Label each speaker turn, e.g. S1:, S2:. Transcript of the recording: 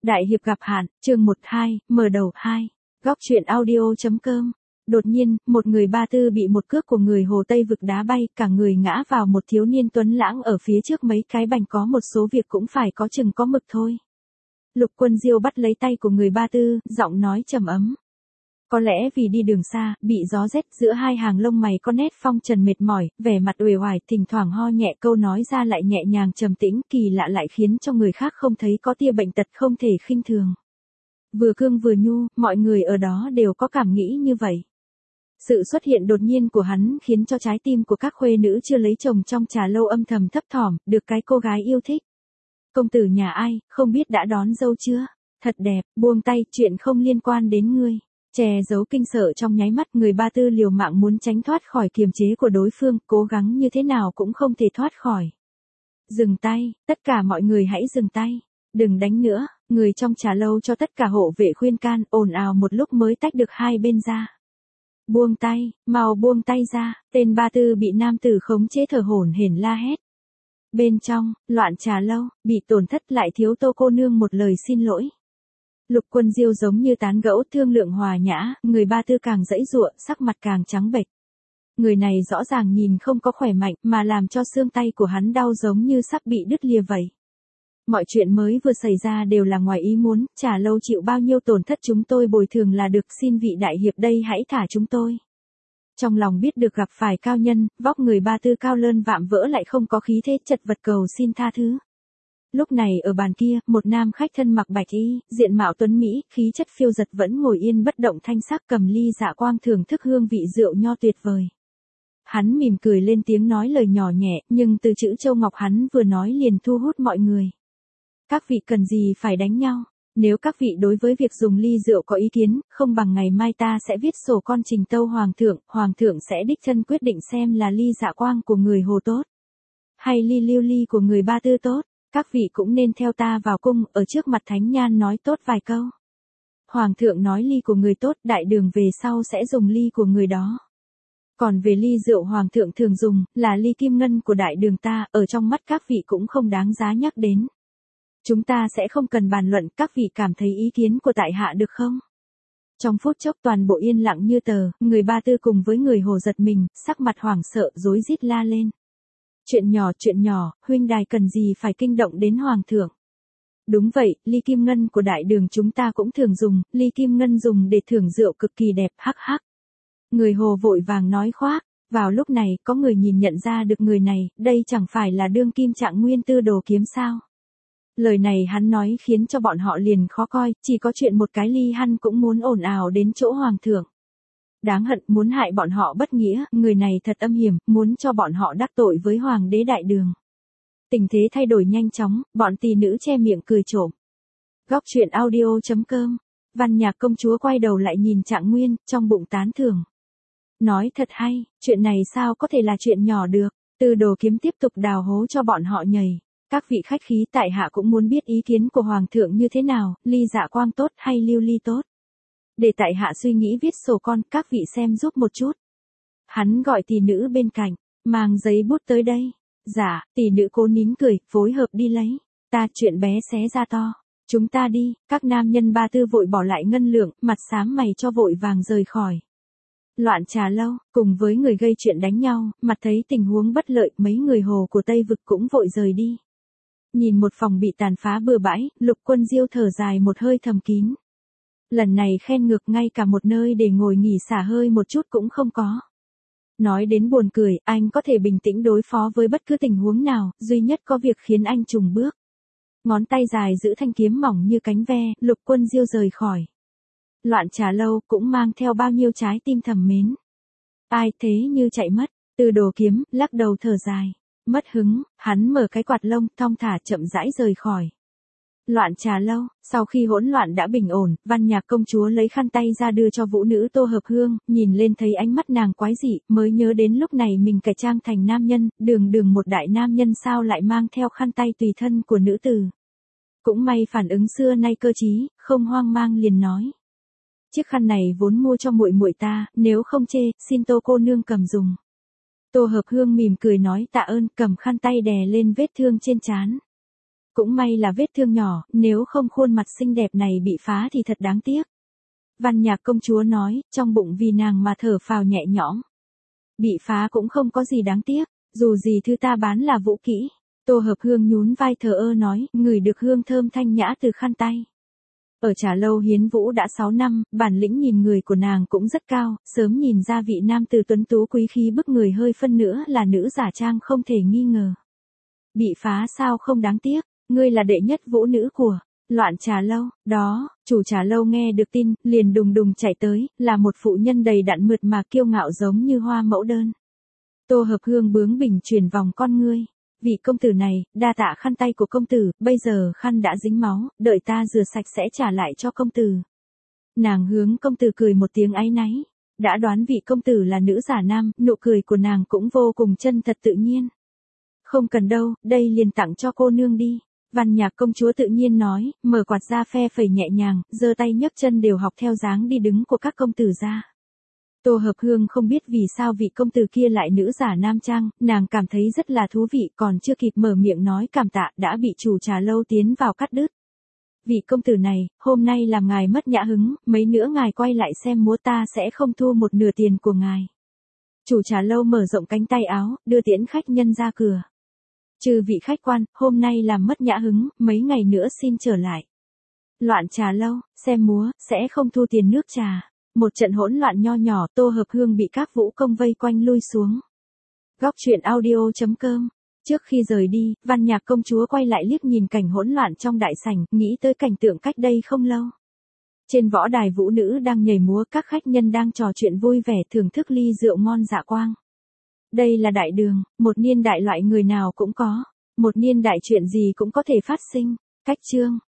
S1: Đại hiệp gặp hạn, chương 1-2, mở đầu 2. Góc truyện audio.com. Đột nhiên, một người ba tư bị một cước của người Hồ Tây vực đá bay, cả người ngã vào một thiếu niên tuấn lãng ở phía trước mấy cái bành có một số việc cũng phải có chừng có mực thôi. Lục Quân Diêu bắt lấy tay của người ba tư, giọng nói trầm ấm. Có lẽ vì đi đường xa, bị gió rét giữa hai hàng lông mày có nét phong trần mệt mỏi, vẻ mặt uể oải, thỉnh thoảng ho nhẹ câu nói ra lại nhẹ nhàng trầm tĩnh, kỳ lạ lại khiến cho người khác không thấy có tia bệnh tật không thể khinh thường. Vừa cương vừa nhu, mọi người ở đó đều có cảm nghĩ như vậy. Sự xuất hiện đột nhiên của hắn khiến cho trái tim của các khuê nữ chưa lấy chồng trong trà lâu âm thầm thấp thỏm, được cái cô gái yêu thích. Công tử nhà ai, không biết đã đón dâu chưa? Thật đẹp, buông tay, chuyện không liên quan đến ngươi. Che giấu kinh sợ trong nháy mắt, người ba tư liều mạng muốn tránh thoát khỏi kiềm chế của đối phương, cố gắng như thế nào cũng không thể thoát khỏi. Dừng tay, tất cả mọi người hãy dừng tay. Đừng đánh nữa, người trong trà lâu cho tất cả hộ vệ khuyên can, ồn ào một lúc mới tách được hai bên ra. Buông tay, mau buông tay ra, tên ba tư bị nam tử khống chế thở hổn hển la hét. Bên trong, loạn trà lâu, bị tổn thất lại thiếu Tô cô nương một lời xin lỗi. Lục Quân Diêu giống như tán gẫu thương lượng hòa nhã, người ba tư càng giãy giụa, sắc mặt càng trắng bệch. Người này rõ ràng nhìn không có khỏe mạnh, mà làm cho xương tay của hắn đau giống như sắp bị đứt lìa vậy. Mọi chuyện mới vừa xảy ra đều là ngoài ý muốn, trà lâu chịu bao nhiêu tổn thất chúng tôi bồi thường là được, xin vị đại hiệp đây hãy thả chúng tôi. Trong lòng biết được gặp phải cao nhân, vóc người ba tư cao lơn vạm vỡ lại không có khí thế, chật vật cầu xin tha thứ. Lúc này ở bàn kia, một nam khách thân mặc bạch y, diện mạo tuấn mỹ, khí chất phiêu giật vẫn ngồi yên bất động thanh sắc cầm ly dạ quang thưởng thức hương vị rượu nho tuyệt vời. Hắn mỉm cười lên tiếng nói lời nhỏ nhẹ, nhưng từ chữ châu ngọc hắn vừa nói liền thu hút mọi người. Các vị cần gì phải đánh nhau? Nếu các vị đối với việc dùng ly rượu có ý kiến, không bằng ngày mai ta sẽ viết sổ con trình tâu hoàng thượng sẽ đích thân quyết định xem là ly dạ quang của người Hồ tốt, hay ly lưu ly của người ba tư tốt. Các vị cũng nên theo ta vào cung, ở trước mặt thánh nhan nói tốt vài câu. Hoàng thượng nói ly của người tốt, đại đường về sau sẽ dùng ly của người đó. Còn về ly rượu hoàng thượng thường dùng, là ly kim ngân của đại đường ta, ở trong mắt các vị cũng không đáng giá nhắc đến. Chúng ta sẽ không cần bàn luận, các vị cảm thấy ý kiến của tại hạ được không? Trong phút chốc toàn bộ yên lặng như tờ, người ba tư cùng với người Hồ giật mình, sắc mặt hoảng sợ, rối rít la lên. Chuyện nhỏ, huynh đài cần gì phải kinh động đến hoàng thượng. Đúng vậy, ly kim ngân của đại đường chúng ta cũng thường dùng, ly kim ngân dùng để thưởng rượu cực kỳ đẹp, hắc hắc. Người Hồ vội vàng nói khoác, vào lúc này có người nhìn nhận ra được người này, đây chẳng phải là đương kim Trạng Nguyên Tư Đồ Kiếm sao. Lời này hắn nói khiến cho bọn họ liền khó coi, chỉ có chuyện một cái ly hắn cũng muốn ồn ào đến chỗ hoàng thượng. Đáng hận, muốn hại bọn họ bất nghĩa, người này thật âm hiểm, muốn cho bọn họ đắc tội với hoàng đế đại đường. Tình thế thay đổi nhanh chóng, bọn tỷ nữ che miệng cười trộm. Góc truyện audio.com. Văn Nhạc công chúa quay đầu lại nhìn Trạng Nguyên, trong bụng tán thưởng. Nói thật hay, chuyện này sao có thể là chuyện nhỏ được. Tư Đồ Kiếm tiếp tục đào hố cho bọn họ nhảy. Các vị khách khí, tại hạ cũng muốn biết ý kiến của hoàng thượng như thế nào, ly dạ quang tốt hay lưu ly tốt. Để tại hạ suy nghĩ viết sổ con, các vị xem giúp một chút. Hắn gọi tỷ nữ bên cạnh, mang giấy bút tới đây. Dạ, tỷ nữ cố nín cười, phối hợp đi lấy. Ta chuyện bé xé ra to. Chúng ta đi, các nam nhân ba tư vội bỏ lại ngân lượng, mặt xám mày cho vội vàng rời khỏi. Loạn trà lâu, cùng với người gây chuyện đánh nhau, mặt thấy tình huống bất lợi, mấy người Hồ của Tây vực cũng vội rời đi. Nhìn một phòng bị tàn phá bừa bãi, Lục Quân Diêu thở dài một hơi thầm kín. Lần này khen ngược, ngay cả một nơi để ngồi nghỉ xả hơi một chút cũng không có. Nói đến buồn cười, anh có thể bình tĩnh đối phó với bất cứ tình huống nào, duy nhất có việc khiến anh chùng bước. Ngón tay dài giữ thanh kiếm mỏng như cánh ve, Lục Quân Diêu rời khỏi. Loạn trà lâu cũng mang theo bao nhiêu trái tim thầm mến. Ai thế như chạy mất, Tư Đồ Kiếm, lắc đầu thở dài. Mất hứng, hắn mở cái quạt lông, thong thả chậm rãi rời khỏi. Loạn trà lâu, sau khi hỗn loạn đã bình ổn, Văn Nhạc công chúa lấy khăn tay ra đưa cho vũ nữ Tô Hợp Hương, nhìn lên thấy ánh mắt nàng quái dị, mới nhớ đến lúc này mình cải trang thành nam nhân, đường một đại nam nhân sao lại mang theo khăn tay tùy thân của nữ tử. Cũng may phản ứng xưa nay cơ trí, không hoang mang liền nói. Chiếc khăn này vốn mua cho muội muội ta, nếu không chê, xin Tô cô nương cầm dùng. Tô Hợp Hương mỉm cười nói tạ ơn, cầm khăn tay đè lên vết thương trên trán. Cũng may là vết thương nhỏ, nếu không khuôn mặt xinh đẹp này bị phá thì thật đáng tiếc. Văn Nhạc công chúa nói, trong bụng vì nàng mà thở phào nhẹ nhõm. Bị phá cũng không có gì đáng tiếc, dù gì thứ ta bán là vũ kỹ. Tô Hợp Hương nhún vai thờ ơ nói, ngửi được hương thơm thanh nhã từ khăn tay. Ở Trà Lâu Hiến Vũ đã 6 năm, bản lĩnh nhìn người của nàng cũng rất cao, sớm nhìn ra vị nam tử tuấn tú quý khí bức người hơi phân nữa là nữ giả trang không thể nghi ngờ. Bị phá sao không đáng tiếc, ngươi là đệ nhất vũ nữ của Loạn Trà Lâu. Đó, chủ Trà Lâu nghe được tin, liền đùng đùng chạy tới, là một phụ nhân đầy đặn mượt mà kiêu ngạo giống như hoa mẫu đơn. Tô Hợp Hương bướng bỉnh chuyển vòng con ngươi. Vị công tử này, đa tạ khăn tay của công tử, bây giờ khăn đã dính máu, đợi ta rửa sạch sẽ trả lại cho công tử. Nàng hướng công tử cười một tiếng áy náy. Đã đoán vị công tử là nữ giả nam, nụ cười của nàng cũng vô cùng chân thật tự nhiên. Không cần đâu, đây liền tặng cho cô nương đi. Văn Nhạc công chúa tự nhiên nói, mở quạt ra phe phẩy nhẹ nhàng, giơ tay nhấc chân đều học theo dáng đi đứng của các công tử ra. Tô Hợp Hương không biết vì sao vị công tử kia lại nữ giả nam trang, nàng cảm thấy rất là thú vị, còn chưa kịp mở miệng nói cảm tạ đã bị chủ Trà Lâu tiến vào cắt đứt. Vị công tử này, hôm nay làm ngài mất nhã hứng, mấy nữa ngài quay lại xem múa ta sẽ không thu một nửa tiền của ngài. Chủ Trà Lâu mở rộng cánh tay áo, đưa tiễn khách nhân ra cửa. Trừ vị khách quan, hôm nay làm mất nhã hứng, mấy ngày nữa xin trở lại. Loạn Trà Lâu, xem múa, sẽ không thu tiền nước trà. Một trận hỗn loạn nho nhỏ, Tô Hợp Hương bị các vũ công vây quanh lui xuống. Góc truyện audio.com. Trước khi rời đi, Văn Nhạc công chúa quay lại liếc nhìn cảnh hỗn loạn trong đại sảnh, nghĩ tới cảnh tượng cách đây không lâu. Trên võ đài vũ nữ đang nhảy múa, các khách nhân đang trò chuyện vui vẻ thưởng thức ly rượu ngon dạ quang. Đây là đại đường, một niên đại loại người nào cũng có. Một niên đại chuyện gì cũng có thể phát sinh. Cách chương.